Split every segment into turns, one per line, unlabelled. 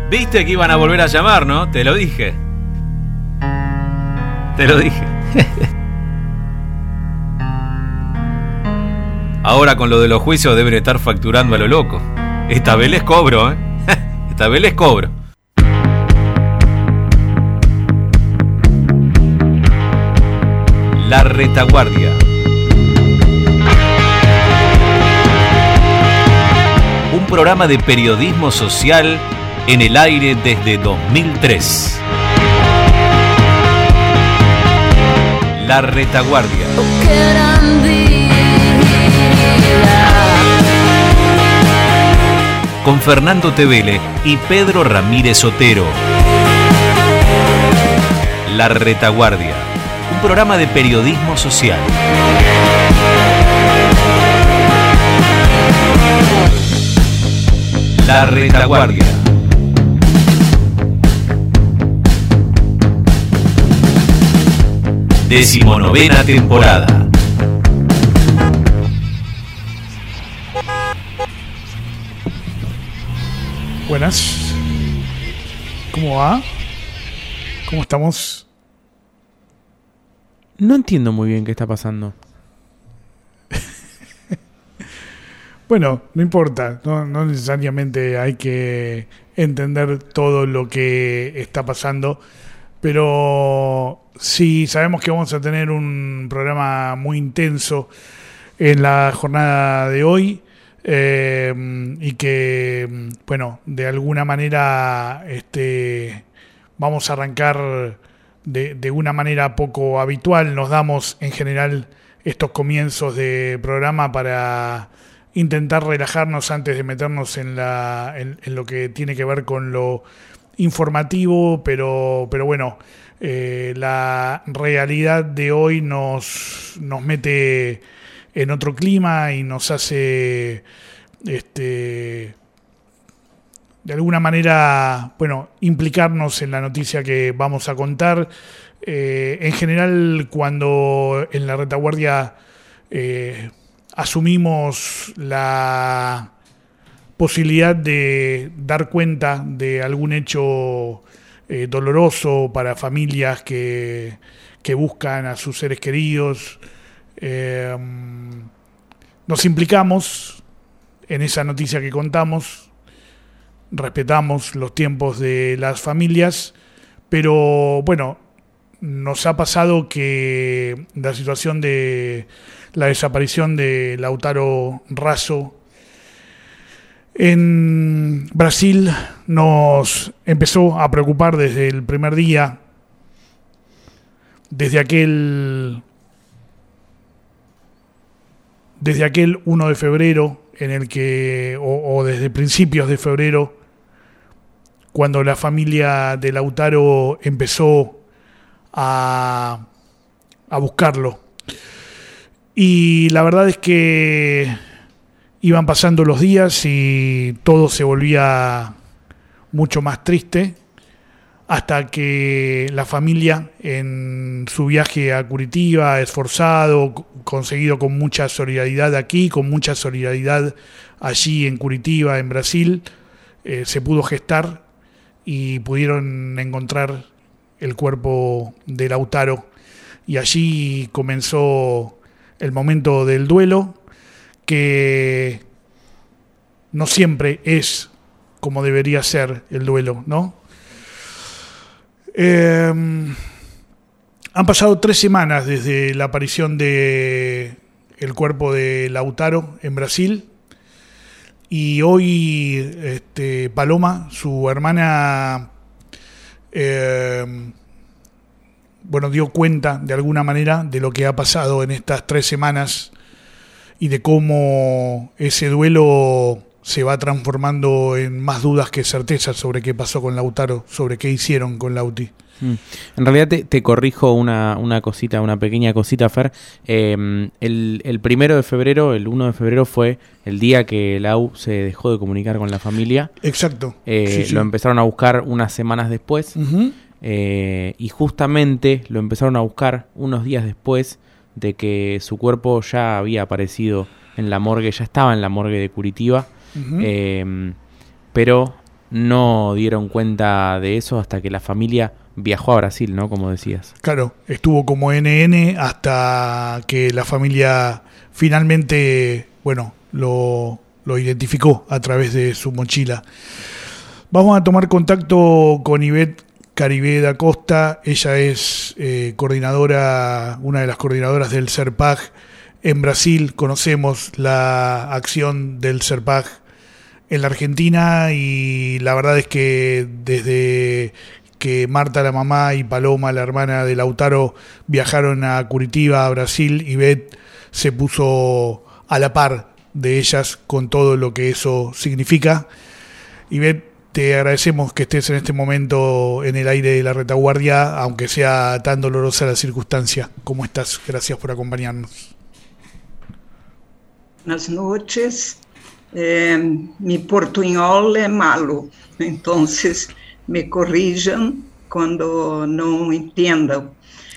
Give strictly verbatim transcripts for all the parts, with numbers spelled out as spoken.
Viste que iban a volver a llamar, ¿no? Te lo dije. Te lo dije. Ahora con lo de los juicios deben estar facturando a lo loco. Esta vez les cobro, ¿eh? Esta vez les cobro. La Retaguardia. Un programa de periodismo social en el aire desde dos mil tres. La Retaguardia. Con Fernando Tevele y Pedro Ramírez Otero. La Retaguardia. Un programa de periodismo social. La Retaguardia. Decimonovena temporada.
Buenas. ¿Cómo va? ¿Cómo estamos?
No entiendo muy bien qué está pasando.
Bueno, no importa, no, no necesariamente hay que entender todo lo que está pasando, pero sí sabemos que vamos a tener un programa muy intenso en la jornada de hoy eh, y que, bueno, de alguna manera este, vamos a arrancar de, de una manera poco habitual. Nos damos en general estos comienzos de programa para intentar relajarnos antes de meternos en la en, en lo que tiene que ver con lo informativo, pero pero bueno, eh, la realidad de hoy nos nos mete en otro clima y nos hace este de alguna manera, bueno, implicarnos en la noticia que vamos a contar. Eh, en general, cuando en la Retaguardia eh, asumimos la posibilidad de dar cuenta de algún hecho eh, doloroso para familias que, que buscan a sus seres queridos, eh, nos implicamos en esa noticia que contamos, respetamos los tiempos de las familias, pero bueno, nos ha pasado que la situación de la desaparición de Lautaro Raso en Brasil nos empezó a preocupar desde el primer día, desde aquel desde aquel uno de febrero en el que o, o desde principios de febrero, cuando la familia de Lautaro empezó a, a buscarlo. Y la verdad es que iban pasando los días y todo se volvía mucho más triste, hasta que la familia, en su viaje a Curitiba, esforzado, conseguido con mucha solidaridad aquí, con mucha solidaridad allí en Curitiba, en Brasil, eh, se pudo gestar y pudieron encontrar el cuerpo de Lautaro. Y allí comenzó el momento del duelo, que no siempre es como debería ser el duelo, ¿no? Eh, han pasado tres semanas desde la aparición de el cuerpo de Lautaro en Brasil, y hoy este, Paloma, su hermana, eh, bueno, dio cuenta de alguna manera de lo que ha pasado en estas tres semanas y de cómo ese duelo se va transformando en más dudas que certezas sobre qué pasó con Lautaro, sobre qué hicieron con Lauti.
Mm. En realidad te, te corrijo una, una cosita, una pequeña cosita, Fer. Eh, el, el primero de febrero, el uno de febrero fue el día que Lau se dejó de comunicar con la familia.
Exacto.
Eh,
sí, sí.
Lo empezaron a buscar unas semanas después.
Uh-huh.
Eh, y justamente lo empezaron a buscar unos días después de que su cuerpo ya había aparecido en la morgue, ya estaba en la morgue de Curitiba. Uh-huh. Eh, pero no dieron cuenta de eso hasta que la familia viajó a Brasil, ¿no? Como decías.
Claro, estuvo como N N hasta que la familia finalmente, bueno, lo, lo identificó a través de su mochila. Vamos a tomar contacto con Ivette Caribe da Costa. Ella es eh, coordinadora, una de las coordinadoras del SERPAG en Brasil. Conocemos la acción del SERPAG en la Argentina y la verdad es que desde que Marta, la mamá, y Paloma, la hermana de Lautaro, viajaron a Curitiba, a Brasil, Ivette se puso a la par de ellas con todo lo que eso significa. Ivette, te agradecemos que estés en este momento en el aire de la retaguardia, aunque sea tan dolorosa la circunstancia. ¿Cómo estás? Gracias por acompañarnos.
Buenas noches. Eh, mi portuñol é malo, entonces me corrijam quando não entendam.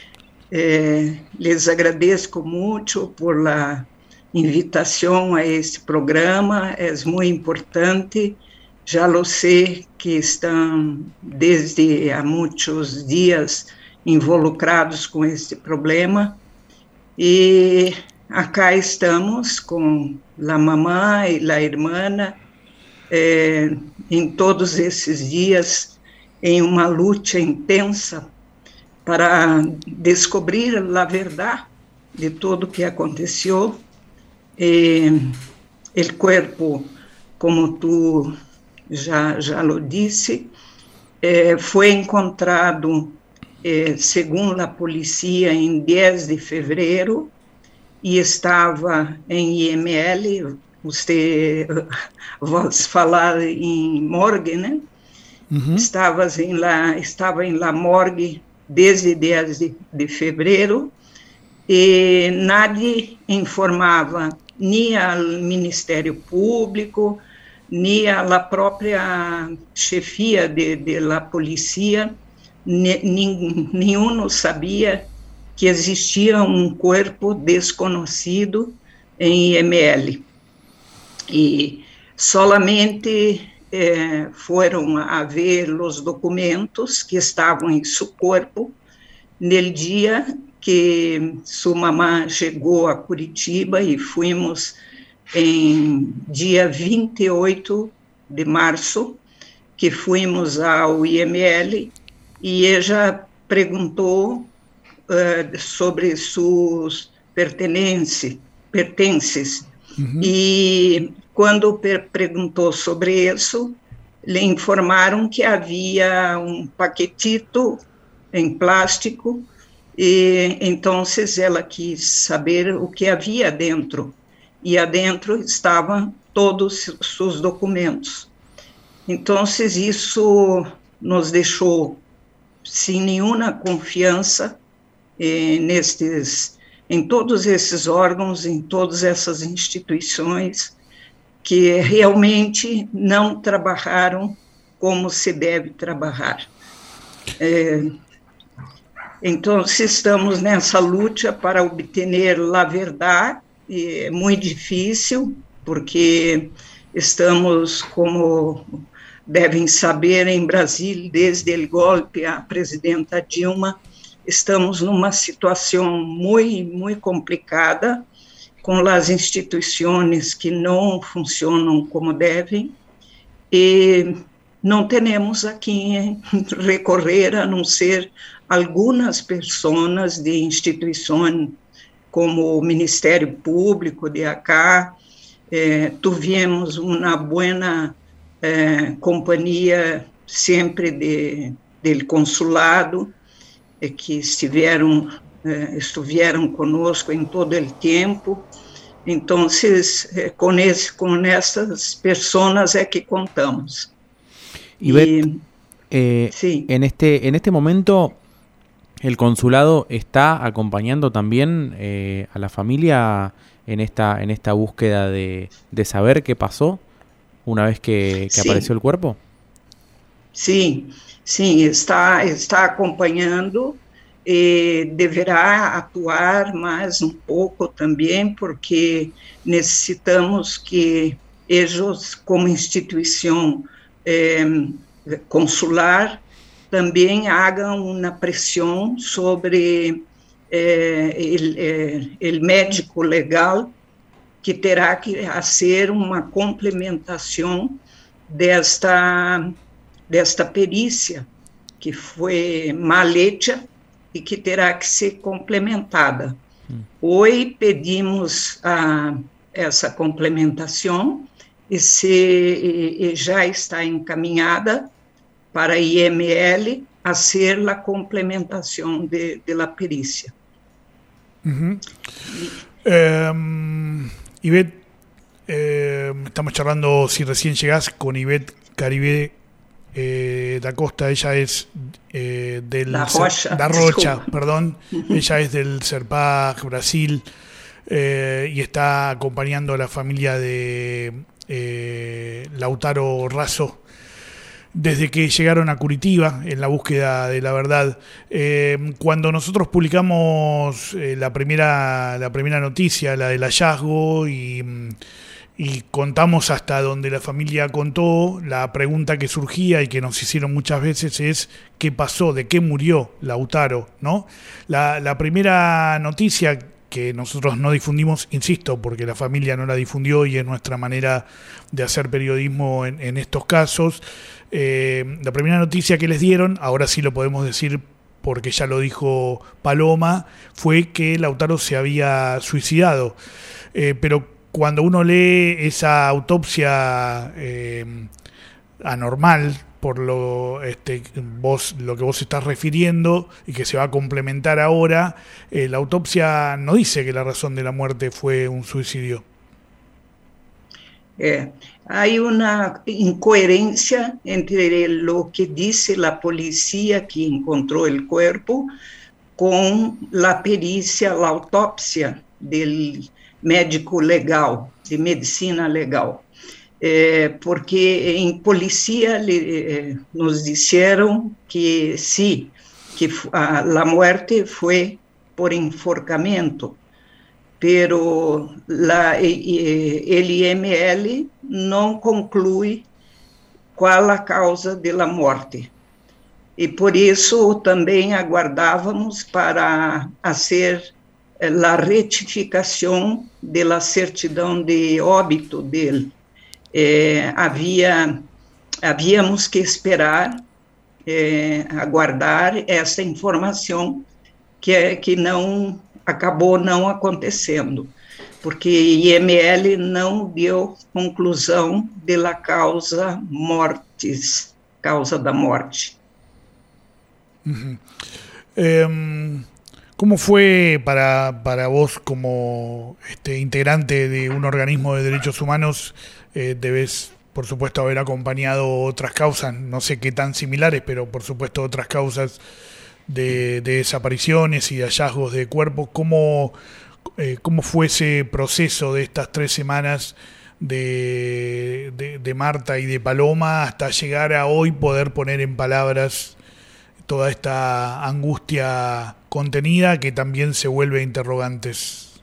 Eh, les agradezco muito por la invitação a este programa, é muito importante. Já lo sei que estão desde há muitos dias involucrados com este problema e acá estamos com a mamã e a irmã eh, em todos esses dias em uma luta intensa para descobrir a verdade de tudo o que aconteceu. E o corpo, como tu já, já lo disse, eh, foi encontrado, eh, segundo a polícia, em dez de fevereiro, e estava em I M L, você vos falar em morgue, né? Uhum. Estava em la, estava em la morgue desde dez de, de fevereiro, e nadie informava nem ao Ministério Público, nem a própria chefia de, de la polícia, nenhum não sabia que existia um corpo desconhecido em I M L. E solamente eh, foram a ver os documentos que estavam em seu corpo no dia que sua mamã chegou a Curitiba e fomos em dia vinte e oito de março, que fomos ao I M L, e ela perguntou uh, sobre seus pertences, pertences. Uhum. E quando per perguntou sobre isso, lhe informaram que havia um paquetito em plástico, e então ela quis saber o que havia dentro. E adentro estavam todos os seus documentos. Então, isso nos deixou sem nenhuma confiança eh, nestes, em todos esses órgãos, em todas essas instituições que realmente não trabalharam como se deve trabalhar. Eh, então, estamos nessa luta para obter a verdade. É muito difícil, porque estamos, como devem saber, em Brasília, desde o golpe à presidenta Dilma, estamos numa situação muito, muito complicada, com as instituições que não funcionam como devem, e não temos a quem recorrer, a não ser algumas pessoas de instituições como o Ministério Público de acá, eh, tivemos uma boa eh, companhia sempre de, de consulado, eh, que estiveram, eh, estiveram conosco em todo o tempo. Então, eh, com, esse, com essas pessoas é que contamos.
Ivette, y, eh, sí. en, este, en este momento... ¿El consulado está acompañando también eh, a la familia en esta en esta búsqueda de, de saber qué pasó una vez que, que sí. apareció el cuerpo?
Sí, sí, está, está acompañando, eh, deverá actuar más un poco también, porque necesitamos que ellos, como institución, eh, consular também hagam uma pressão sobre o médico legal, que terá que fazer uma complementação desta, desta perícia, que foi mal feita e que terá que ser complementada. Hum. Hoje pedimos a, essa complementação e, se, e, e já está encaminhada para a I M L a ser a complementação de, de la perícia.
Uh-huh. eh, Ivette, eh, estamos charlando, si recién llegás, con Ivette Caribe eh, da Costa. Ella es eh, del
Da Rocha,
da Rocha perdón. Ella es del CERPAG Brasil, eh, y está acompañando a la familia de eh, Lautaro Razo desde que llegaron a Curitiba en la búsqueda de la verdad. Eh, cuando nosotros publicamos eh, la primera la primera noticia, la del hallazgo, y, y contamos hasta donde la familia contó, la pregunta que surgía y que nos hicieron muchas veces es ¿qué pasó? ¿De qué murió Lautaro? ¿No? La, la primera noticia que nosotros no difundimos, insisto, porque la familia no la difundió y es nuestra manera de hacer periodismo en, en estos casos. Eh, la primera noticia que les dieron, ahora sí lo podemos decir porque ya lo dijo Paloma, fue que Lautaro se había suicidado. Eh, pero cuando uno lee esa autopsia eh, anormal, por lo este vos lo que vos estás refiriendo y que se va a complementar ahora, eh, la autopsia no dice que la razón de la muerte fue un suicidio.
É, há uma incoerência entre o que disse a polícia que encontrou o corpo com a perícia, a autópsia do médico legal, de medicina legal. É, porque em polícia nos disseram que sim, que a, a morte foi por enforcamento, pero la, el I M L não conclui qual a causa da morte. E por isso também aguardávamos para fazer a retificação da certidão de óbito dele. É, havia, havíamos que esperar, é, aguardar essa informação que, que não acabou não acontecendo, porque I M L não deu conclusão da causa mortis, causa da morte.
Uh-huh. Um... ¿Cómo fue para, para vos, como este, integrante de un organismo de derechos humanos? Eh, debes, por supuesto, haber acompañado otras causas, no sé qué tan similares, pero por supuesto otras causas de, de desapariciones y de hallazgos de cuerpos. ¿Cómo, eh, cómo fue ese proceso de estas tres semanas de, de, de Marta y de Paloma hasta llegar a hoy poder poner en palabras toda esta angustia contenida que también se vuelve interrogantes?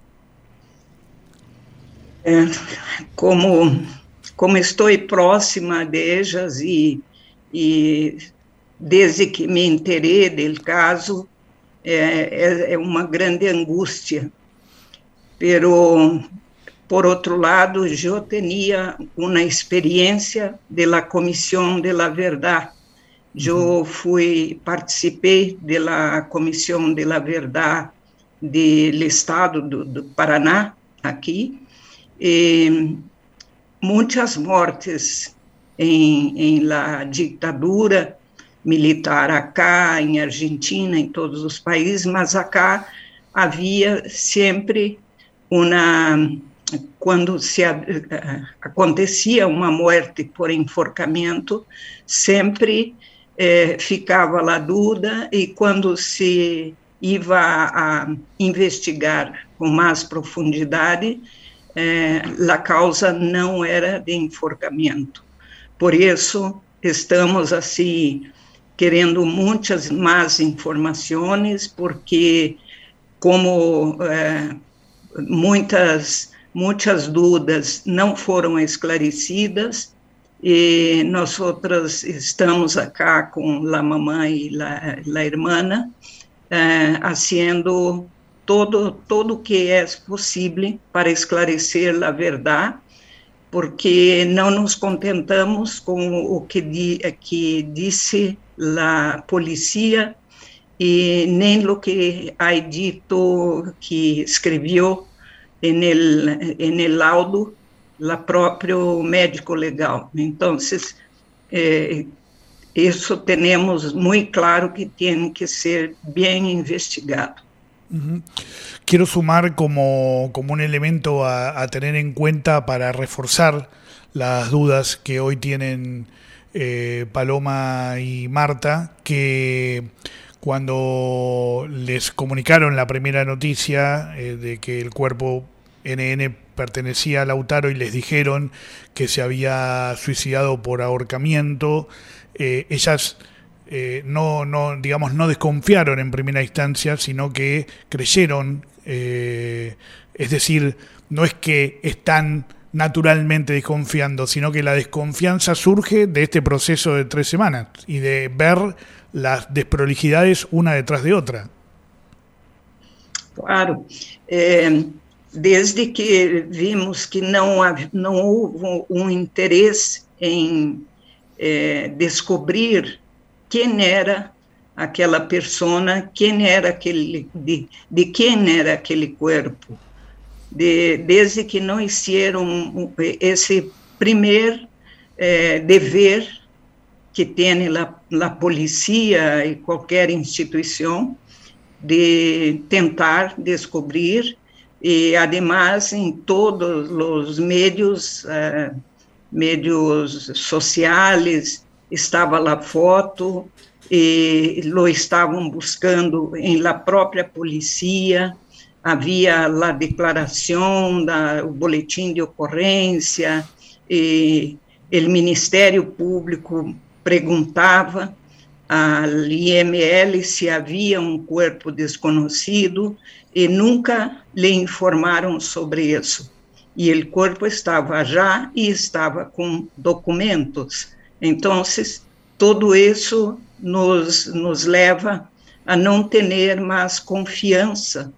É, como, como estou próxima de ellas e, e desde que me enterei do caso, é, é uma grande angústia. Pero, por outro lado, eu tinha uma experiência da Comissão de la Verdade. Eu fui, participei da Comissão de la Verdade do Estado do, do Paraná, aqui, e muitas mortes em, em la ditadura militar acá, em Argentina, em todos os países, mas acá havia sempre uma... Quando se acontecia uma morte por enforcamento, sempre... É, ficava a dúvida, e quando se ia a investigar com mais profundidade, é, a causa não era de enforcamento. Por isso, estamos assim, querendo muitas mais informações, porque como é, muitas, muitas dúvidas não foram esclarecidas, e nós outras estamos acá com a mamãe e a, a irmã, eh, haciendo todo todo que é possível para esclarecer a verdade, porque não nos contentamos com o que, di, que disse a polícia e nem o que ha dito, que escreveu en el, en el laudo o próprio médico legal. Então, eh, isso temos muito claro que tem que ser bem investigado.
Uh-huh. Quiero sumar como, como un elemento a, a tener en cuenta para reforzar las dudas que hoy tienen eh, Paloma y Marta, que cuando les comunicaron la primera noticia eh, de que el cuerpo N N pertenecía a Lautaro y les dijeron que se había suicidado por ahorcamiento, eh, ellas eh, no, no, digamos, no desconfiaron en primera instancia, sino que creyeron, eh, es decir, no es que están naturalmente desconfiando, sino que la desconfianza surge de este proceso de tres semanas y de ver las desprolijidades una detrás de otra.
Claro. Eh, desde que vimos que não, não houve um interesse em eh, descobrir quem era aquela persona, quem era aquele, de, de quem era aquele corpo. De, desde que não hicieron esse primeiro eh, dever que tem a polícia e qualquer instituição de tentar descobrir, e además em todos os meios, eh, meios sociais, estava a foto, e lo estavam buscando em la própria polícia. Havia a declaração, da, o boletim de ocorrência, e o Ministério Público perguntava ao I M L se havia um corpo desconhecido, e nunca lhe informaram sobre isso. E o corpo estava já e estava com documentos. Então, tudo isso nos, nos leva a não ter mais confiança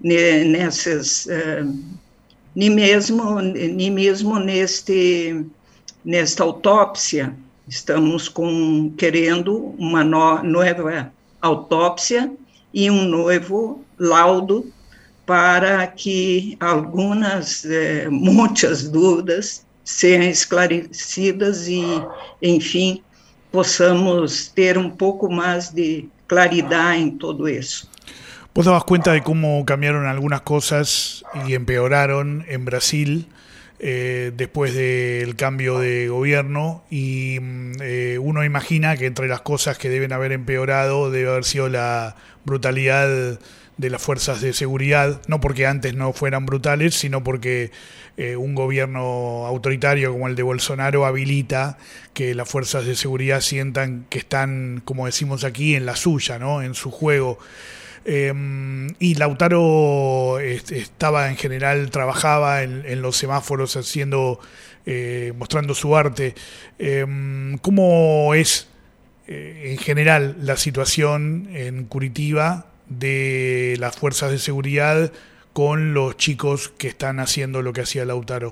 nessas, uh, nem mesmo, nem mesmo neste, nesta autópsia. Estamos com, querendo uma no, nova autópsia e um novo laudo para que algumas, eh, muitas dúvidas sejam esclarecidas e, enfim, possamos ter um pouco mais de claridade em tudo isso.
Vos dabas cuenta de cómo cambiaron algunas cosas y empeoraron en Brasil eh, después del cambio de gobierno, y eh, uno imagina que entre las cosas que deben haber empeorado debe haber sido la brutalidad de las fuerzas de seguridad, no porque antes no fueran brutales, sino porque eh, un gobierno autoritario como el de Bolsonaro habilita que las fuerzas de seguridad sientan que están, como decimos aquí, en la suya, ¿no? En su juego. Eh, y Lautaro este, estaba en general, trabajaba en, en los semáforos haciendo, eh, mostrando su arte. Eh, ¿Cómo es eh, en general la situación en Curitiba de las fuerzas de seguridad con los chicos que están haciendo lo que hacía Lautaro?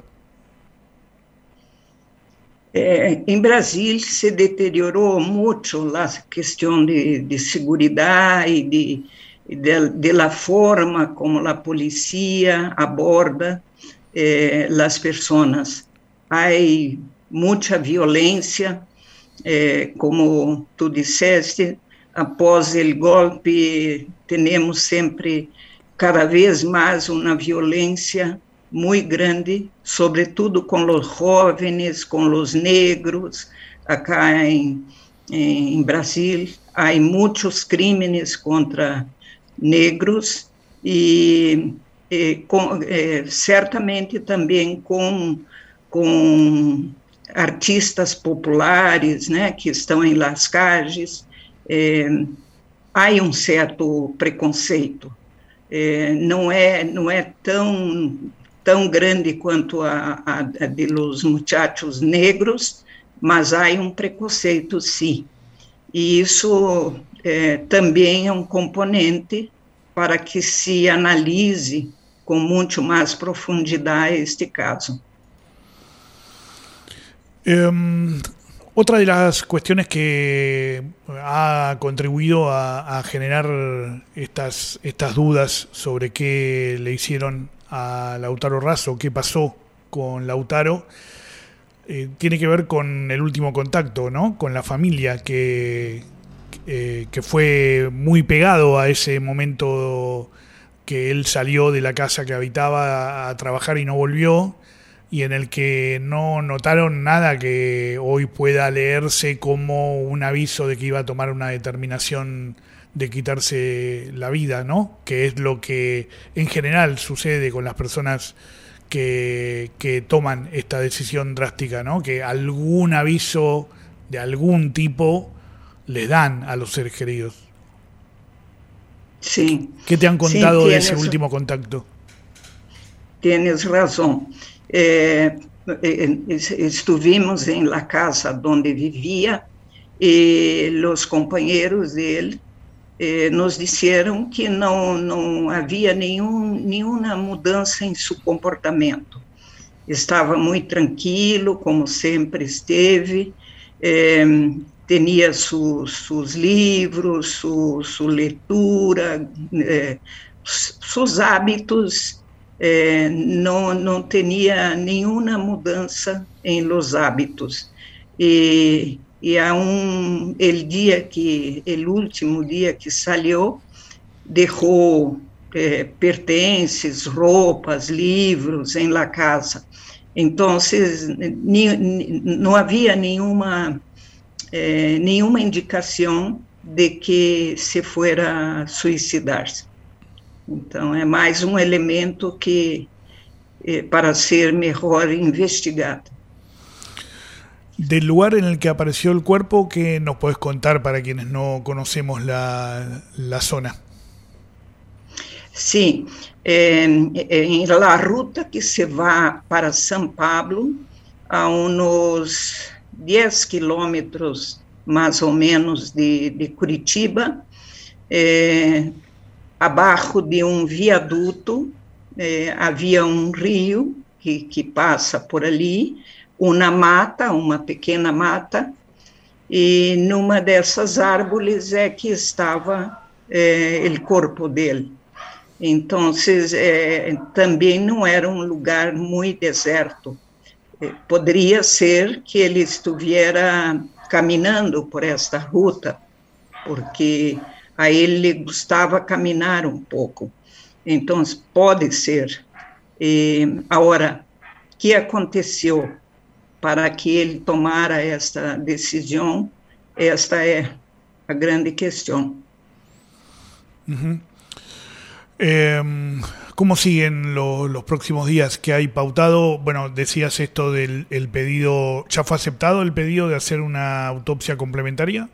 Eh, em Brasil se deteriorou muito a questão de, de segurança e de De, de la forma como a polícia aborda eh, as pessoas. Há muita violência, eh, como tu disseste, após o golpe, temos sempre cada vez mais uma violência muito grande, sobretudo com os jovens, com os negros. Acá em, em Brasil, há muitos crimes contra negros e, e com, é, certamente também com, com artistas populares, né, que estão em las calles. É, há um certo preconceito, é, não é não é tão tão grande quanto a, a, a de los muchachos negros, mas há um preconceito, sim. E isso é, também é um componente para que se analise com muito mais profundidade este caso.
Um, otra de las cuestiones que ha contribuido a, a generar estas, estas dudas sobre qué le hicieron a Lautaro Razo, qué pasó con Lautaro, eh, tiene que ver con el último contacto, ¿no? Con la familia, que, eh, que fue muy pegado a ese momento que él salió de la casa que habitaba a trabajar y no volvió, y en el que no notaron nada que hoy pueda leerse como un aviso de que iba a tomar una determinación de quitarse la vida, ¿no? Que es lo que en general sucede con las personas que, que toman esta decisión drástica, ¿no? Que algún aviso de algún tipo les dan a los seres queridos.
Sí.
¿Qué te han contado
sí,
de ese último contacto?
Tienes razón. Eh, estuvimos en la casa donde vivía y los compañeros de él eh, nos dijeron que no, no había ningún, ninguna mudanza en su comportamiento. Estava muito tranquilo, como sempre esteve, eh, tinha seus livros, su, sua leitura, eh, seus hábitos. Eh, não, não tinha nenhuma mudança em los hábitos. E, e a um, el dia que, el último dia que saiu, deixou eh, pertences, roupas, livros em la casa. Então, não havia nenhuma, eh, nenhuma indicação de que se fuera suicidar-se. Então, é mais um elemento que, eh, para ser melhor investigado.
Del lugar en el que apareció el cuerpo, ¿qué nos podés contar para quienes no conocemos la, la zona?
Sim, eh, em la ruta que se vai para São Paulo, a uns dez quilômetros, mais ou menos, de, de Curitiba, eh, abaixo de um viaduto, eh, havia um rio que, que passa por ali, uma mata, uma pequena mata, e numa dessas árvores é que estava eh, o corpo dele. Então, eh, também não era um lugar muito deserto. Eh, poderia ser que ele estivesse caminhando por esta ruta, porque a ele gostava caminhar um pouco. Então, pode ser. E, agora, o que aconteceu para que ele tomara esta decisão? Esta é a grande questão.
Uh-huh. Eh, ¿Cómo siguen lo, los próximos días que hay pautado? Bueno, decías esto del el pedido. ¿Ya fue aceptado el pedido de hacer una autopsia complementaria?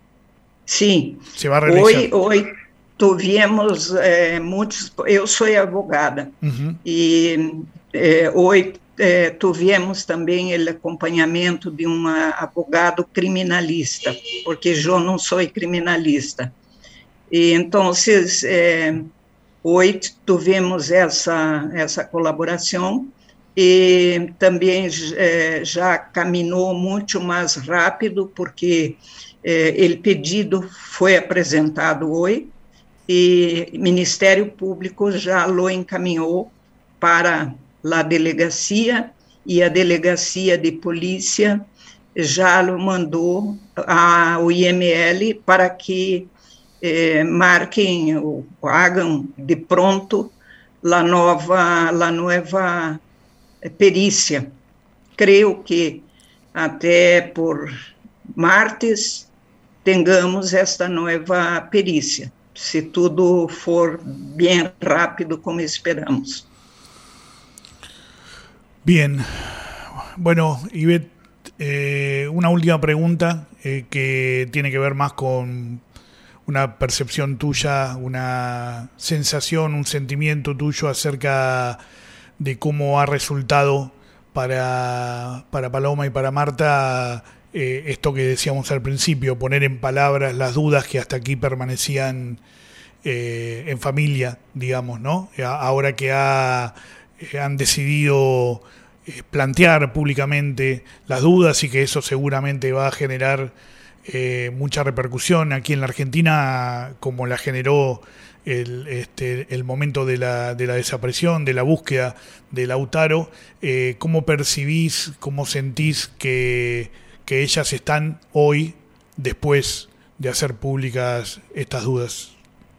Sim,
Se vai realizar.
hoje, hoje tivemos eh, muitos, eu sou advogada, uhum. e eh, hoje eh, tivemos também o acompanhamento de um advogado criminalista, porque eu não sou criminalista. E então, eh, hoje tivemos essa, essa colaboração, e também eh, já caminhou muito mais rápido, porque Eh, o pedido foi apresentado hoje e o Ministério Público já o encaminhou para a delegacia, e a delegacia de polícia já o mandou ao I M L para que eh, marquem ou hagam de pronto a nova, a nova perícia. Creio que até por martes tenhamos esta nova perícia, se tudo for bem rápido como esperamos.
Bien. Bueno, Ivette, eh, una última pregunta eh, que tiene que ver más con una percepción tuya, una sensación, un sentimiento tuyo acerca de cómo ha resultado para, para Paloma y para Marta eh, esto que decíamos al principio, poner en palabras las dudas que hasta aquí permanecían eh, en familia, digamos, ¿no? Ahora que ha, eh, han decidido eh, plantear públicamente las dudas y que eso seguramente va a generar eh, mucha repercusión aquí en la Argentina, como la generó El, este, el momento de la, de la desaparición, de la búsqueda de Lautaro. Eh, ¿Cómo percibís, cómo sentís que, que ellas están hoy después de hacer públicas estas dudas?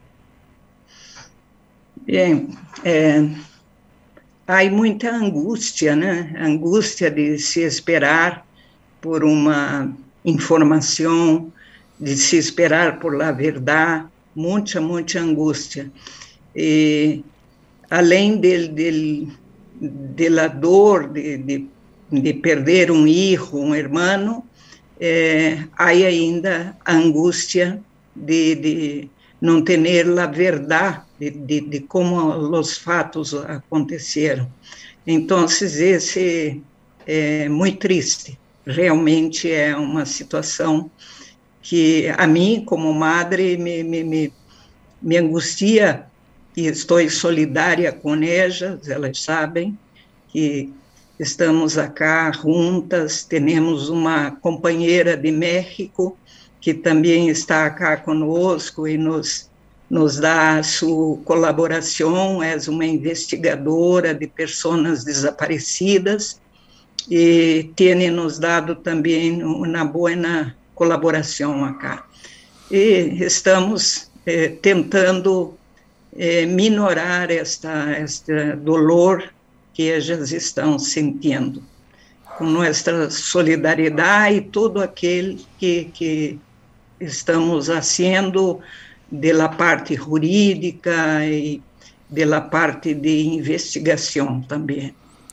Bien, é, há muita angústia, né? Angústia de se esperar por uma informação, de se esperar por la verdade, muita, muita angústia. E, além de, de, de la dor de, de, de perder um hijo, um irmão, é, há ainda a angústia de, de não ter a verdade de, de, de como os fatos aconteceram. Então, esse é muito triste. Realmente é uma situação que a mim, como madre, me, me, me, me angustia, e estou solidária com elas, elas sabem que estamos acá juntas, temos uma companheira de México, que também está acá conosco e nos, nos dá sua colaboração, é uma investigadora de pessoas desaparecidas, e tem nos dado também uma boa colaboração acá. E estamos eh, tentando eh, minorar esta, este dolor que elas estão sentindo, com nossa solidariedade e tudo aquele que, que estamos fazendo da parte jurídica e da parte de investigação também.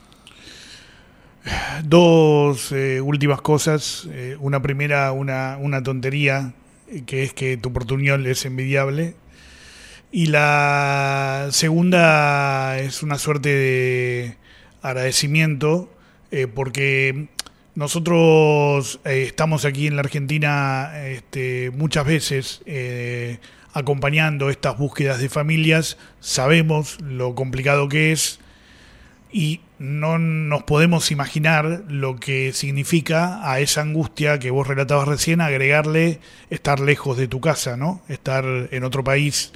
Dos eh, últimas cosas. Eh, una primera, una, una tontería, que es que tu portuñol es envidiable. Y la segunda es una suerte de agradecimiento, eh, porque nosotros eh, estamos aquí en la Argentina este, muchas veces eh, acompañando estas búsquedas de familias. Sabemos lo complicado que es, y no nos podemos imaginar lo que significa a esa angustia que vos relatabas recién agregarle estar lejos de tu casa, ¿no? Estar en otro país,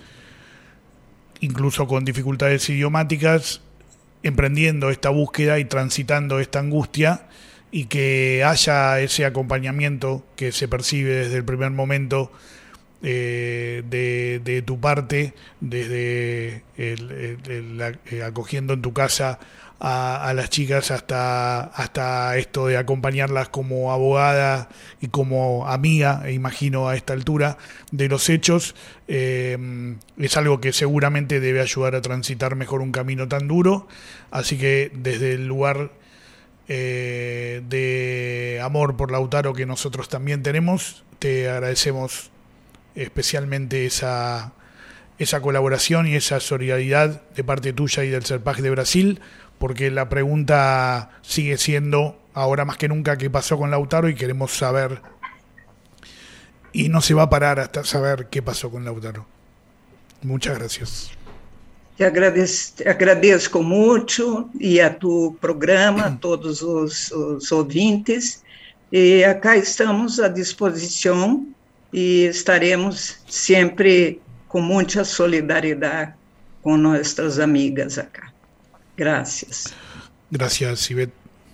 incluso con dificultades idiomáticas, emprendiendo esta búsqueda y transitando esta angustia, y que haya ese acompañamiento que se percibe desde el primer momento eh, de, de tu parte, desde el, el, el, el, acogiendo en tu casa a, a las chicas hasta, hasta esto de acompañarlas como abogada y como amiga, e imagino a esta altura de los hechos, eh, es algo que seguramente debe ayudar a transitar mejor un camino tan duro. Así que desde el lugar eh, de amor por Lautaro que nosotros también tenemos, te agradecemos especialmente esa, esa colaboración y esa solidaridad de parte tuya y del CERPAG de Brasil, porque la pregunta sigue siendo ahora más que nunca qué pasó con Lautaro, y queremos saber, y no se va a parar hasta saber qué pasó con Lautaro. Muchas gracias.
Te agradeço, te agradezco muito, e a tu programa, a todos os, os ouvintes, e acá estamos à disposição e estaremos sempre com muita solidariedade com nossas amigas acá. Gracias.
Gracias, Ivette.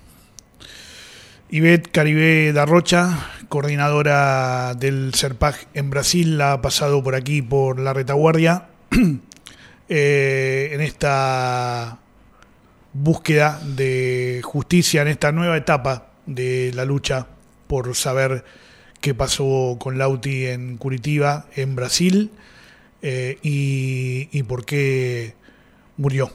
Ivette Caribé da Rocha, coordinadora del CERPAG en Brasil, ha pasado por aquí, por La Retaguardia, eh, en esta búsqueda de justicia, en esta nueva etapa de la lucha por saber qué pasó con Lauti en Curitiba, en Brasil, eh, y, y por qué murió.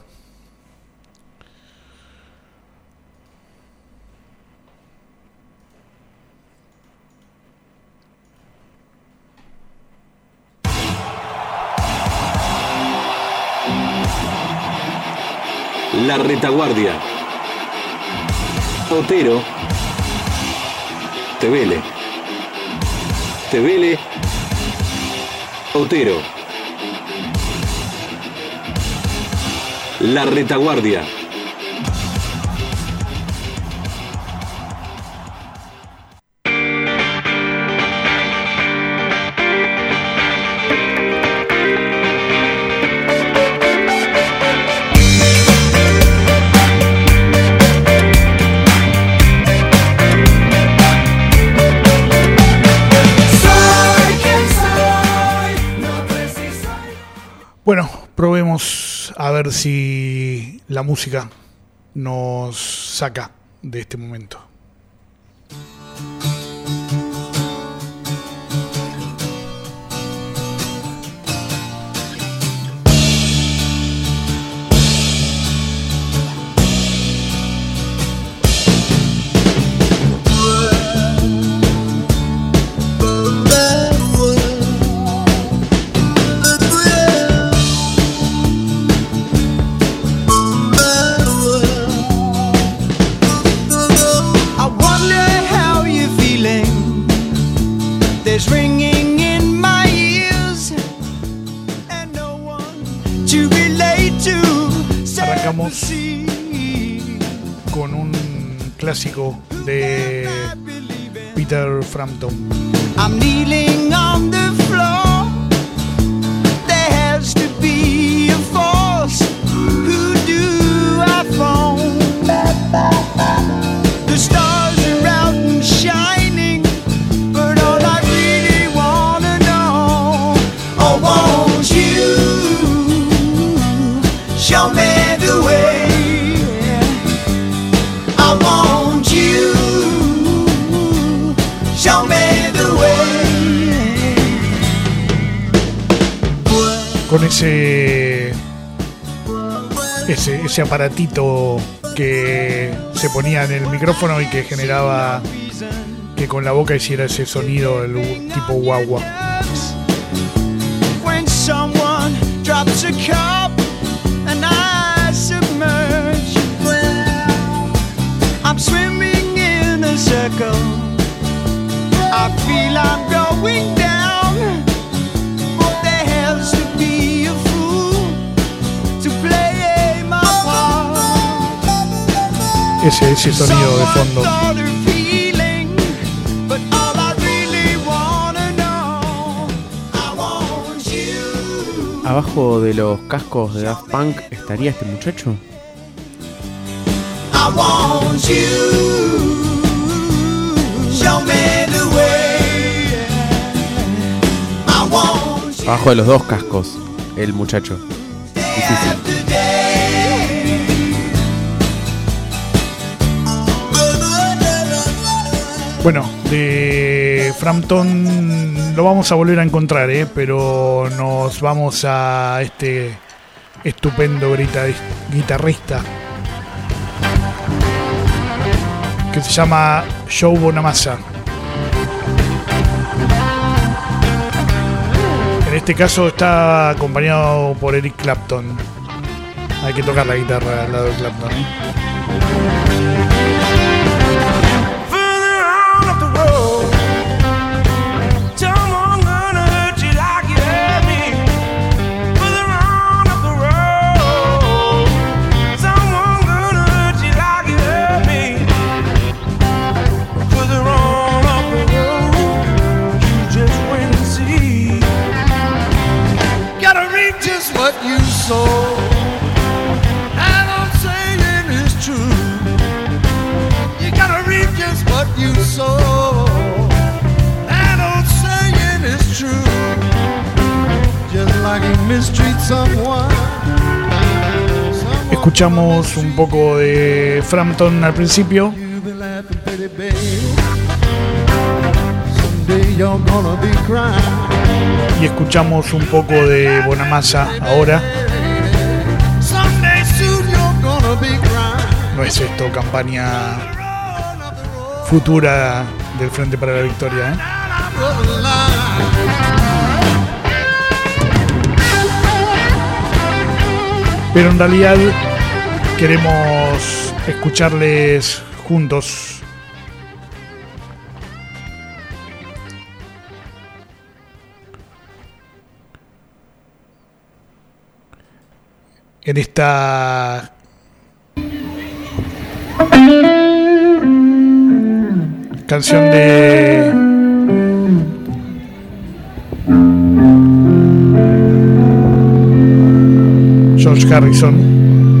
La Retaguardia. Otero Tevele. Tevele. Otero. La Retaguardia.
Bueno, probemos a ver si la música nos saca de este momento. Arrancamos con un clásico de Peter Frampton.
I'm kneeling on the floor. There has to be a force. Who do I phone? The stars are out and shining, but all I really wanna know, oh, won't you show me the way? I want you, show me the way.
Con ese, ese ese aparatito que se ponía en el micrófono y que generaba que con la boca hiciera ese sonido el tipo guagua.
When someone drops a cup and I submerge, I'm swimming in a circle. I feel I'm going down. There has to be a fool to play my part.
Ese, ese sonido de fondo.
¿Abajo de los cascos de Daft Punk estaría este muchacho?
I want you, show me the way. I want you.
Abajo de los dos cascos, el muchacho. Difícil.
Bueno, de Frampton lo vamos a volver a encontrar, ¿eh? Pero nos vamos a este estupendo grita- guitarrista que se llama Joe Bonamassa. En este caso está acompañado por Eric Clapton. Hay que tocar la guitarra al lado de Clapton, ¿eh?
What you saw, and I'm saying it's true. You gotta read just what you saw, and I'm saying it's true. Just like you mistreat someone.
Escuchamos un poco de Frampton al principio. Y escuchamos un poco de Bonamassa ahora. No es esto campaña futura del Frente para la Victoria, ¿eh? Pero en realidad queremos escucharles juntos en esta canción de George Harrison.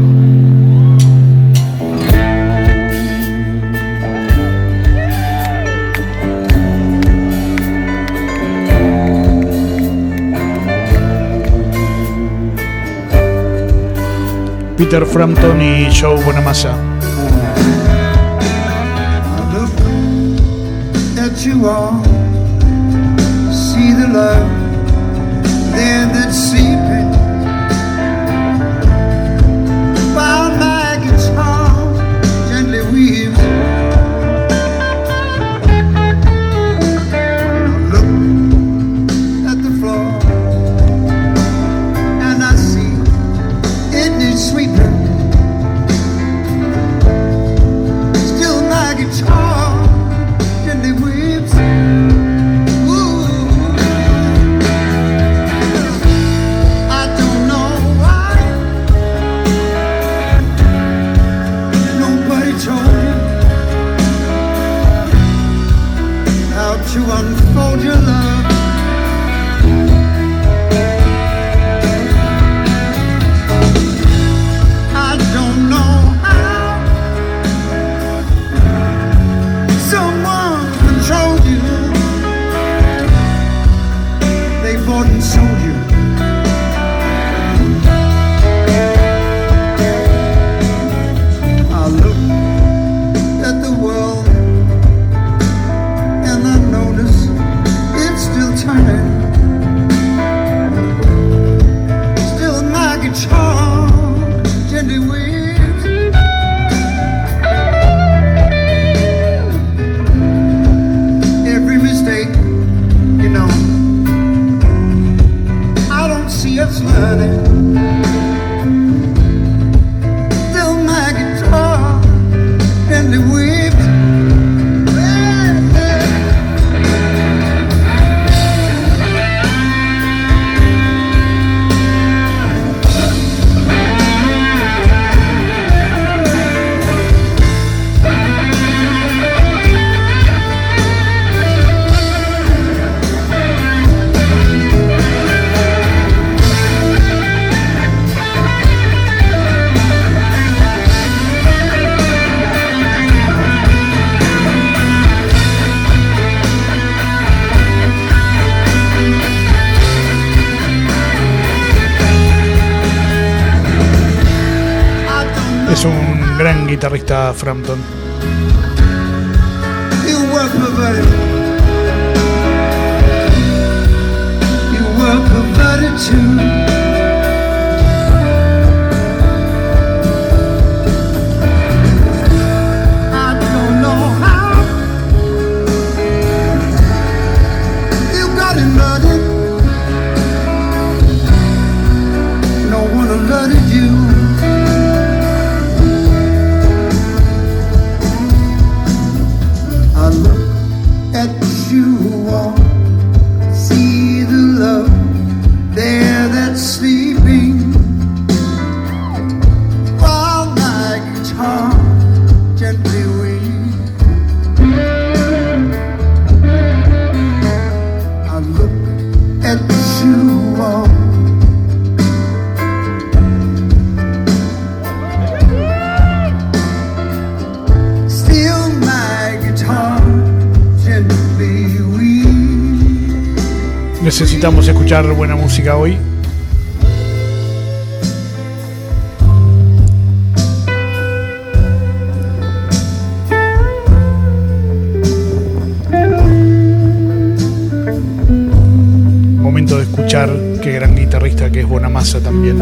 Peter Frampton y Joe Bonamassa.
Look at you all, see the love there that's sleeping while my guitar gently weaves. Look at the floor and I see it needs sweeping. Still my guitar gently weeps. Ooh, I don't know why nobody told you how to unfold your love. I don't know how someone controlled you. They bought and sold you. I look at the world and I notice it's still turning. Still my guitar gently weeps. Every mistake, you know, I don't see us learning. Still my guitar gently weeps.
Es un gran guitarrista Frampton.
You were perverted. You were perverted too. I don't know how you got alerted. No one alerted you. I look at you all, see the love there that's sleeping while my guitar gently weeps. I look at you all, still my guitar gently weeps.
Necesitamos escuchar buena música hoy. Momento de escuchar qué gran guitarrista que es Bonamassa también.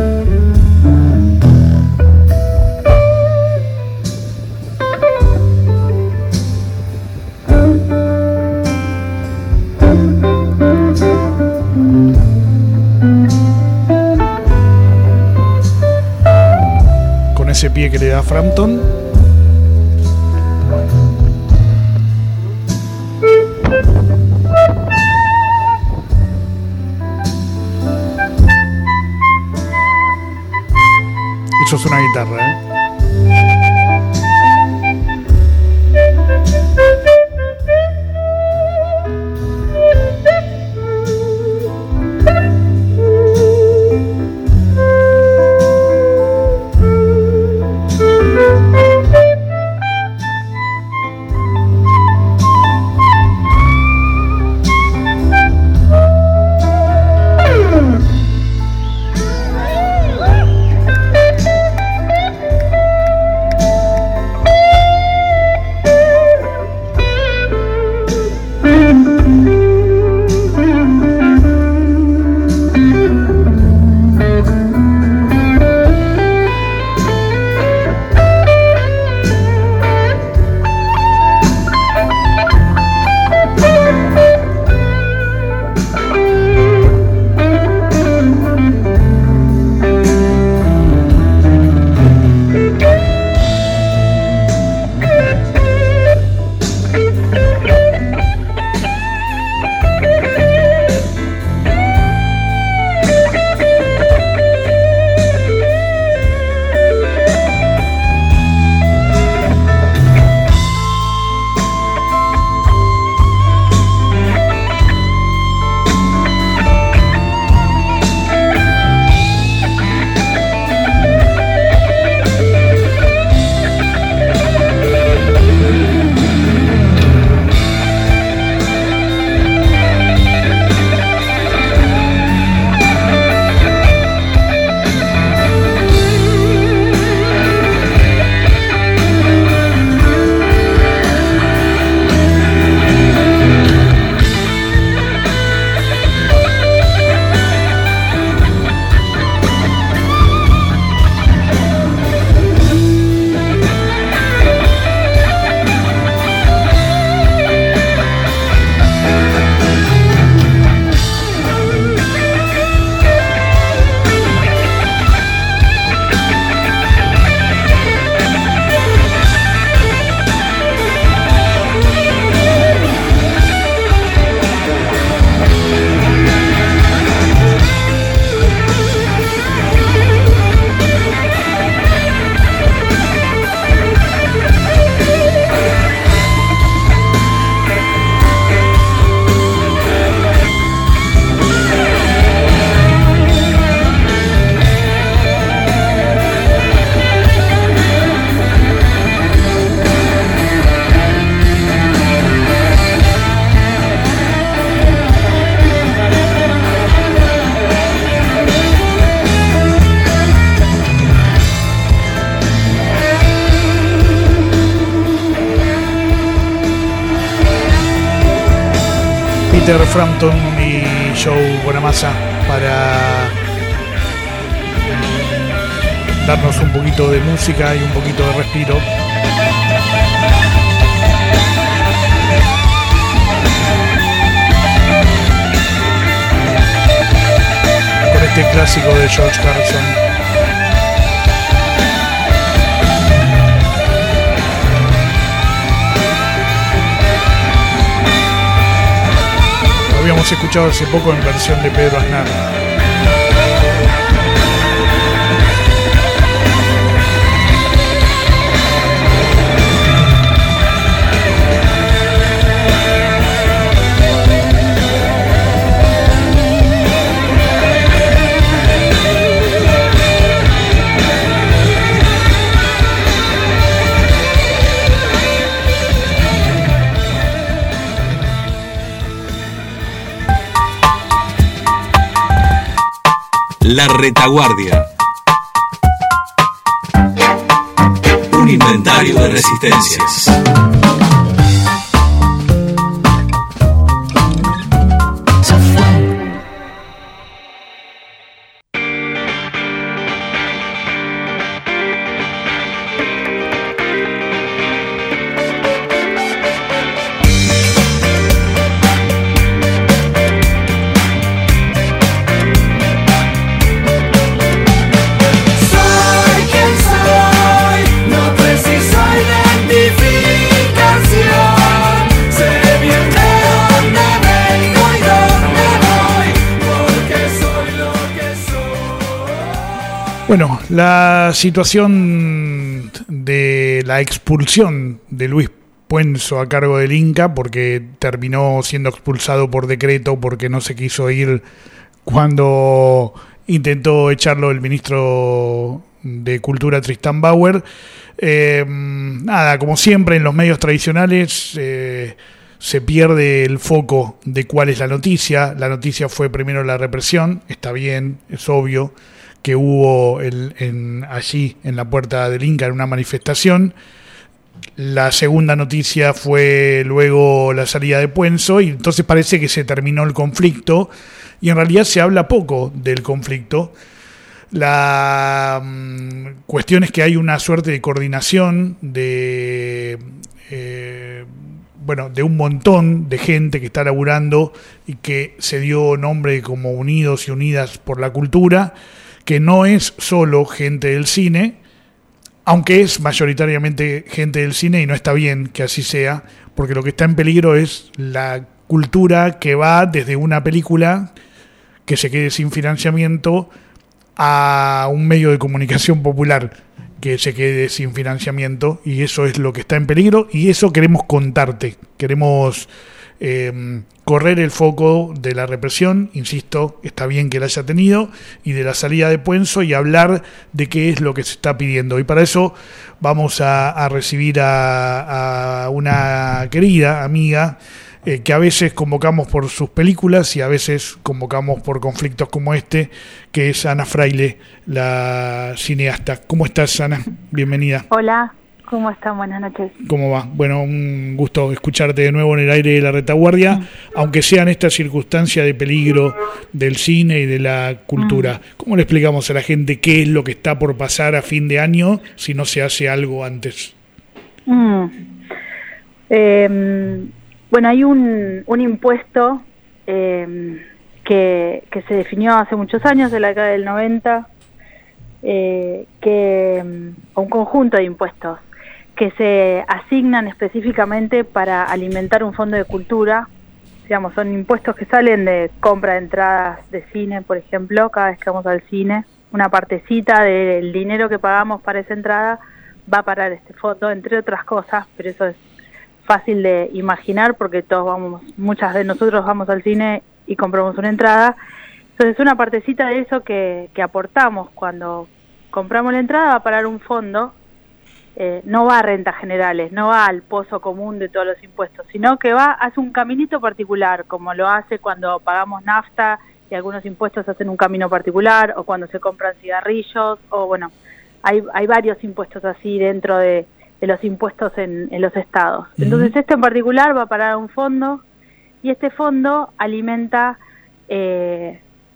Con ese pie que le da Frampton. eso es una guitarra, ¿eh? Peter Frampton y Joe Bonamassa para darnos un poquito de música y un poquito de respiro. Con este clásico de George Harrison. Lo habíamos escuchado hace poco en versión de Pedro Aznar.
La Retaguardia. Un inventario de resistencias.
Soy quien soy, no preciso identificar.
Bueno, la situación de la expulsión de Luis Puenzo a cargo del Inca, porque terminó siendo expulsado por decreto porque no se quiso ir cuando intentó echarlo el ministro de Cultura Tristán Bauer. Eh, nada, como siempre en los medios tradicionales eh, se pierde el foco de cuál es la noticia. La noticia fue primero la represión, está bien, es obvio que hubo el, en, allí en la puerta del Inca en una manifestación. La segunda noticia fue luego la salida de Puenzo, y entonces parece que se terminó el conflicto, y en realidad se habla poco del conflicto. La um, cuestión es que hay una suerte de coordinación de eh, bueno, de un montón de gente que está laburando y que se dio nombre como Unidos y Unidas por la Cultura, que no es solo gente del cine, aunque es mayoritariamente gente del cine, y no está bien que así sea, porque lo que está en peligro es la cultura que va desde una película que se quede sin financiamiento a un medio de comunicación popular que se quede sin financiamiento, y eso es lo que está en peligro, y eso queremos contarte. Queremos eh, correr el foco de la represión, insisto, está bien que la haya tenido, y de la salida de Puenzo, y hablar de qué es lo que se está pidiendo. Y para eso vamos a, a recibir a, a una querida amiga eh, que a veces convocamos por sus películas y a veces convocamos por conflictos como este, que es Ana Fraile, la cineasta. ¿Cómo estás, Ana? Bienvenida.
Hola, ¿cómo están? Buenas noches.
¿Cómo va? Bueno, un gusto escucharte de nuevo en el aire de La Retaguardia, mm. aunque sea en esta circunstancia de peligro del cine y de la cultura. Mm. ¿Cómo le explicamos a la gente qué es lo que está por pasar a fin de año si no se hace algo antes?
Mm. Eh, bueno, hay un, un impuesto eh, que, que se definió hace muchos años, en la década del noventa, eh, que un conjunto de impuestos que se asignan específicamente para alimentar un fondo de cultura. Digamos, son impuestos que salen de compra de entradas de cine, por ejemplo. Cada vez que vamos al cine, una partecita del dinero que pagamos para esa entrada va a parar este fondo, entre otras cosas, pero eso es fácil de imaginar porque todos vamos, muchas de nosotros vamos al cine y compramos una entrada. Entonces una partecita de eso que, que aportamos cuando compramos la entrada va a parar un fondo. Eh, no va a rentas generales, no va al pozo común de todos los impuestos, sino que va, hace un caminito particular, como lo hace cuando pagamos nafta y algunos impuestos hacen un camino particular, o cuando se compran cigarrillos, o bueno, hay, hay varios impuestos así dentro de, de los impuestos en, en los estados. Uh-huh. Entonces este en particular va a parar a un fondo, y este fondo alimenta eh,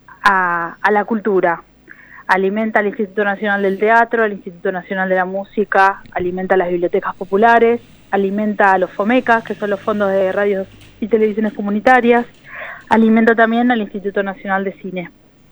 a, a la cultura. Alimenta al Instituto Nacional del Teatro, al Instituto Nacional de la Música, alimenta a las bibliotecas populares, alimenta a los FOMECAS, que son los fondos de radios y televisiones comunitarias, alimenta también al Instituto Nacional de Cine.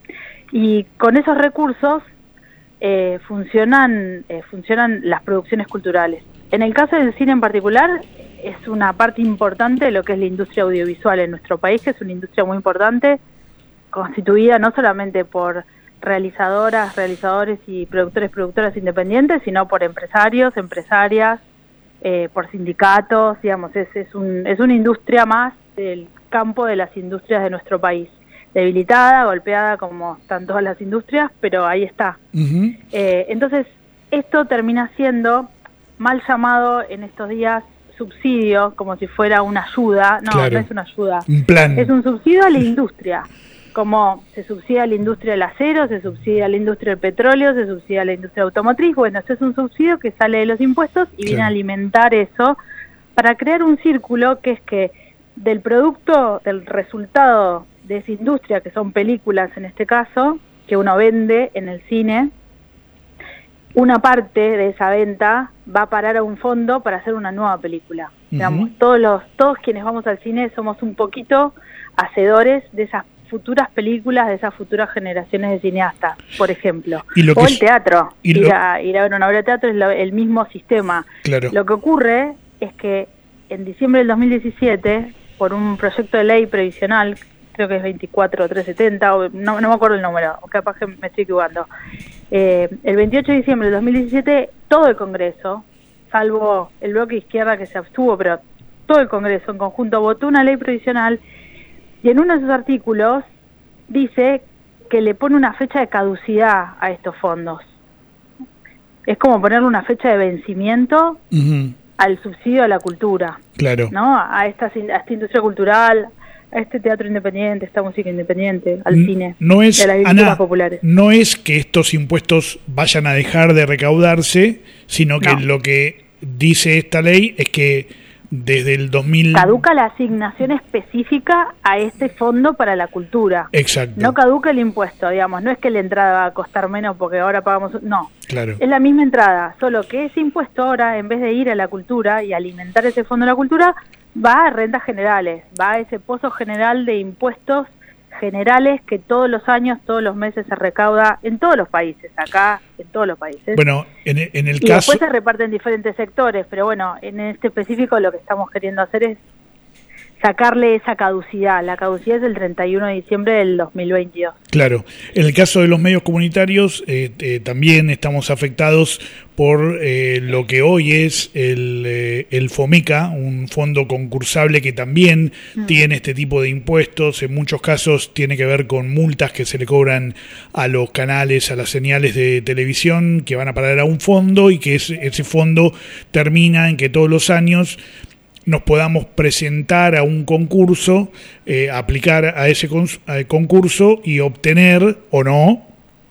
Y con esos recursos eh, funcionan, eh, funcionan las producciones culturales. En el caso del cine en particular, es una parte importante de lo que es la industria audiovisual en nuestro país, que es una industria muy importante, constituida no solamente por realizadoras, realizadores y productores, productoras independientes, sino por empresarios, empresarias, eh, por sindicatos, digamos, es, es, un, es una industria más del campo de las industrias de nuestro país, debilitada, golpeada como están todas las industrias, pero ahí está. Uh-huh. Eh, entonces, esto termina siendo mal llamado en estos días subsidio, como si fuera una ayuda. No, claro. No es una ayuda,
un plan.
Es un subsidio a la industria. Como se subsidia la industria del acero, se subsidia la industria del petróleo, se subsidia la industria automotriz. Bueno, esto es un subsidio que sale de los impuestos y claro. viene a alimentar eso para crear un círculo que es que del producto, del resultado de esa industria, que son películas en este caso, que uno vende en el cine, una parte de esa venta va a parar a un fondo para hacer una nueva película. Uh-huh. Digamos, todos los, todos quienes vamos al cine somos un poquito hacedores de esas futuras películas, de esas futuras generaciones de cineastas, por ejemplo. ¿Y lo que o el teatro, ir, lo... a, ir a ver una obra de teatro es lo, el mismo sistema. Claro. Lo que ocurre es que en diciembre del dos mil diecisiete, por un proyecto de ley previsional, creo que es veinticuatro mil trescientos setenta, o no, no me acuerdo el número, capaz que me estoy equivocando, Eh, el veintiocho de diciembre del dos mil diecisiete, todo el Congreso, salvo el bloque izquierda que se abstuvo, pero todo el Congreso en conjunto votó una ley provisional, y en uno de sus artículos dice que le pone una fecha de caducidad a estos fondos. Es como ponerle una fecha de vencimiento uh-huh. al subsidio a la cultura,
claro,
¿no? A esta, a esta industria cultural, a este teatro independiente, esta música independiente, al N- cine,
no es,
de las bibliotecas
Ana,
populares.
No es que estos impuestos vayan a dejar de recaudarse, sino que no. Lo que dice esta ley es que desde el dos mil...
Caduca la asignación específica a este fondo para la cultura.
Exacto.
No caduca el impuesto, digamos, no es que la entrada va a costar menos porque ahora pagamos... No,
claro.
Es la misma entrada, solo que ese impuesto ahora, en vez de ir a la cultura y alimentar ese fondo de la cultura, va a rentas generales, va a ese pozo general de impuestos generales que todos los años, todos los meses se recauda en todos los países, acá en todos los países.
Bueno, en, en el
y
caso...
después se reparte en diferentes sectores, pero bueno, en este específico lo que estamos queriendo hacer es sacarle esa caducidad. La caducidad es el treinta y uno de diciembre del dos mil veintidós.
Claro. En el caso de los medios comunitarios, eh, eh, también estamos afectados por eh, lo que hoy es el, eh, el FOMECA, un fondo concursable que también mm. tiene este tipo de impuestos. En muchos casos tiene que ver con multas que se le cobran a los canales, a las señales de televisión, que van a parar a un fondo y que ese, ese fondo termina en que todos los años nos podamos presentar a un concurso, eh, aplicar a ese cons- a concurso y obtener o no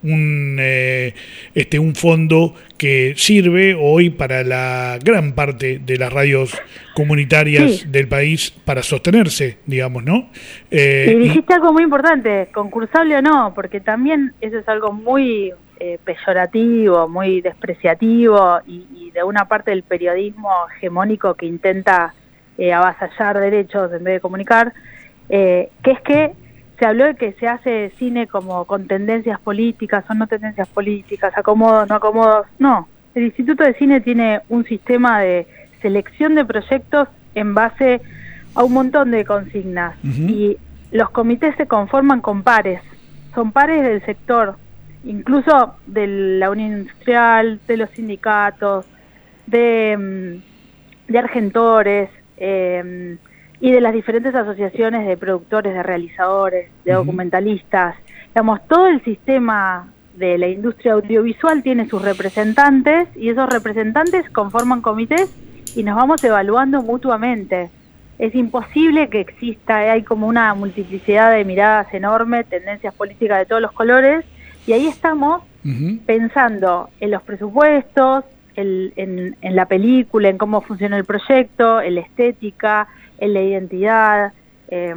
un eh, este un fondo que sirve hoy para la gran parte de las radios comunitarias sí. del país para sostenerse, digamos, ¿no?
Eh, y dijiste y... algo muy importante, concursable o no, porque también eso es algo muy eh, peyorativo, muy despreciativo y, y de una parte del periodismo hegemónico que intenta Eh, avasallar derechos en vez de comunicar, eh, que es que se habló de que se hace cine como con tendencias políticas o no tendencias políticas, acomodos, no acomodos. No, el Instituto de Cine tiene un sistema de selección de proyectos en base a un montón de consignas uh-huh. y los comités se conforman con pares, son pares del sector, incluso de la Unión Industrial, de los sindicatos, de, de argentores, Eh, y de las diferentes asociaciones de productores, de realizadores, de uh-huh. documentalistas. Digamos, todo el sistema de la industria audiovisual tiene sus representantes y esos representantes conforman comités y nos vamos evaluando mutuamente. Es imposible que exista, hay como una multiplicidad de miradas enorme, tendencias políticas de todos los colores, y ahí estamos uh-huh. pensando en los presupuestos, El, en, en la película, en cómo funciona el proyecto, en la estética, en la identidad. Eh,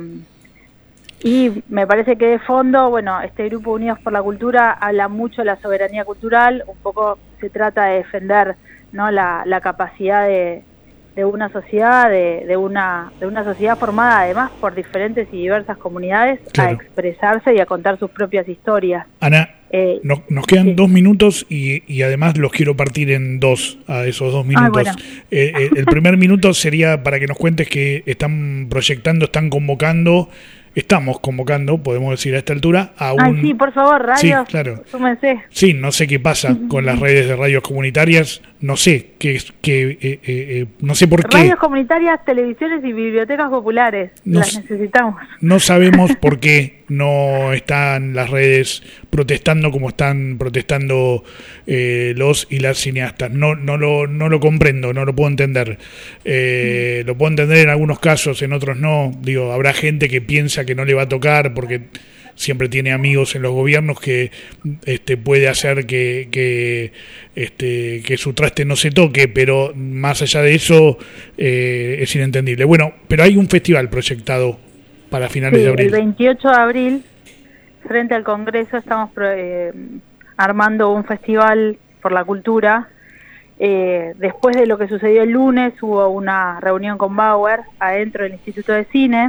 y me parece que de fondo, bueno, este grupo Unidos por la Cultura habla mucho de la soberanía cultural, un poco se trata de defender, ¿no?, la, la capacidad de, de una sociedad, de, de, una, de una sociedad formada además por diferentes y diversas comunidades, claro, a expresarse y a contar sus propias historias.
Ana,
Eh,
nos, nos quedan
sí.
dos minutos y, y además los quiero partir en dos, a esos dos minutos.
Ah, bueno.
eh, eh, el primer minuto sería para que nos cuentes que están proyectando, están convocando, estamos convocando, podemos decir a esta altura, a un...
Ay, sí, por favor, radios,
sí, claro.
súmense.
Sí, no sé qué pasa con las redes de radios comunitarias, no sé, que, que eh, eh, eh, no sé por qué.
Radios comunitarias, televisiones y bibliotecas populares,
no,
las necesitamos.
No sabemos por qué no están las redes protestando como están protestando eh, los y las cineastas. No, no lo, no lo comprendo, no lo puedo entender. Eh, mm. Lo puedo entender en algunos casos, en otros no. Digo, habrá gente que piensa que no le va a tocar porque siempre tiene amigos en los gobiernos que este puede hacer que, que este que su traste no se toque, pero más allá de eso eh, es inentendible. Bueno, pero hay un festival proyectado para finales
sí,
de abril.
El veintiocho de abril, frente al Congreso, estamos eh, armando un festival por la cultura. Eh, después de lo que sucedió el lunes, hubo una reunión con Bauer adentro del Instituto de Cine.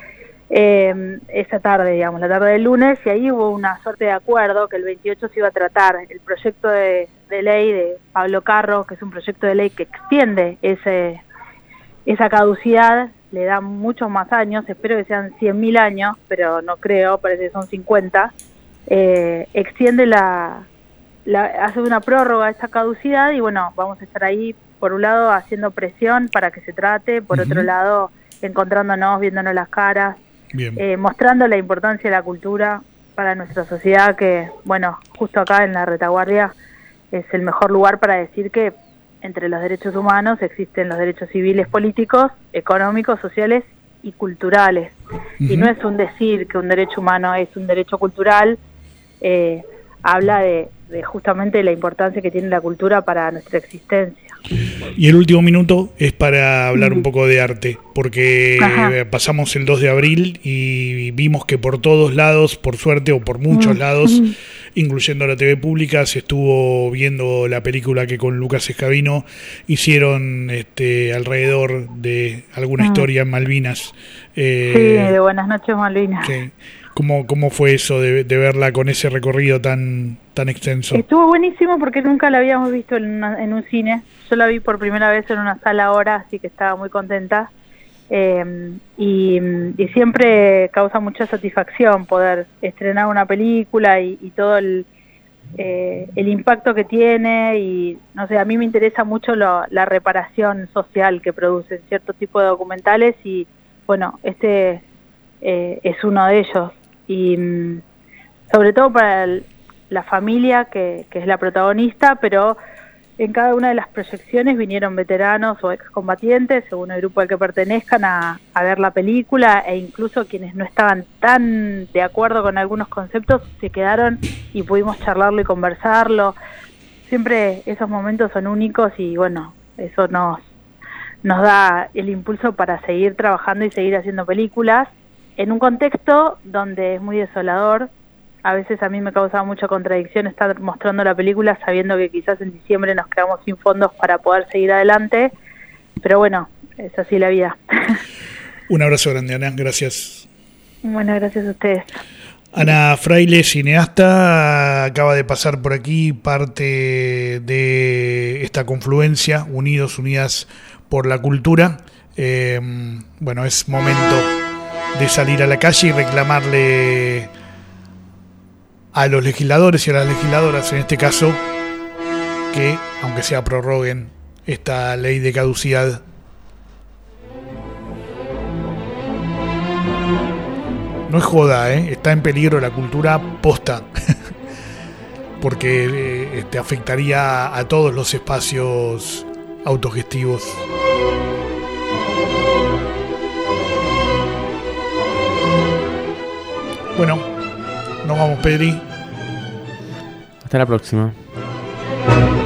Eh, esa tarde, digamos, la tarde del lunes, y ahí hubo una suerte de acuerdo que el veintiocho se iba a tratar el proyecto de, de ley de Pablo Carro, que es un proyecto de ley que extiende ese esa caducidad, le da muchos más años, espero que sean cien mil años, pero no creo, parece que son cincuenta, eh, extiende la, la, hace una prórroga a esa caducidad y bueno, vamos a estar ahí, por un lado, haciendo presión para que se trate, por uh-huh. otro lado, encontrándonos, viéndonos las caras, eh, mostrando la importancia de la cultura para nuestra sociedad, que, bueno, justo acá en la retaguardia es el mejor lugar para decir que entre los derechos humanos existen los derechos civiles, políticos, económicos, sociales y culturales. Uh-huh. Y no es un decir que un derecho humano es un derecho cultural, eh, habla de, de justamente la importancia que tiene la cultura para nuestra existencia.
Y el último minuto es para hablar un poco de arte, porque Ajá. pasamos el dos de abril y vimos que por todos lados, por suerte, o por muchos lados, incluyendo la T V pública, se estuvo viendo la película que con Lucas Escabino hicieron este, alrededor de alguna historia en Malvinas.
Eh, sí, de Buenas noches Malvinas.
Sí. ¿Cómo, cómo fue eso de, de verla con ese recorrido tan tan extenso?
Estuvo buenísimo porque nunca la habíamos visto en, una, en un cine. Yo la vi por primera vez en una sala ahora, así que estaba muy contenta. Eh, y, y siempre causa mucha satisfacción poder estrenar una película y, y todo el, eh, el impacto que tiene. Y no sé, a mí me interesa mucho lo, la reparación social que producen cierto tipo de documentales y bueno, este eh, es uno de ellos. Y sobre todo para el, la familia que, que es la protagonista, pero en cada una de las proyecciones vinieron veteranos o excombatientes, según el grupo al que pertenezcan, a, a ver la película, e incluso quienes no estaban tan de acuerdo con algunos conceptos se quedaron y pudimos charlarlo y conversarlo. Siempre esos momentos son únicos y bueno, eso nos, nos da el impulso para seguir trabajando y seguir haciendo películas en un contexto donde es muy desolador. A veces a mí me causa mucha contradicción estar mostrando la película sabiendo que quizás en diciembre nos quedamos sin fondos para poder seguir adelante, pero bueno, es así la vida.
Un abrazo grande, Ana, gracias.
Bueno, gracias a ustedes.
Ana Fraile, cineasta, acaba de pasar por aquí parte de esta confluencia, Unidos, Unidas por la Cultura. Eh, bueno, es momento de salir a la calle y reclamarle a los legisladores y a las legisladoras, en este caso, que, aunque sea, prorroguen esta ley de caducidad. No es joda, ¿eh? Está en peligro la cultura posta, porque eh, este, afectaría a todos los espacios autogestivos. Bueno, nos vamos, Pedri.
Hasta la próxima.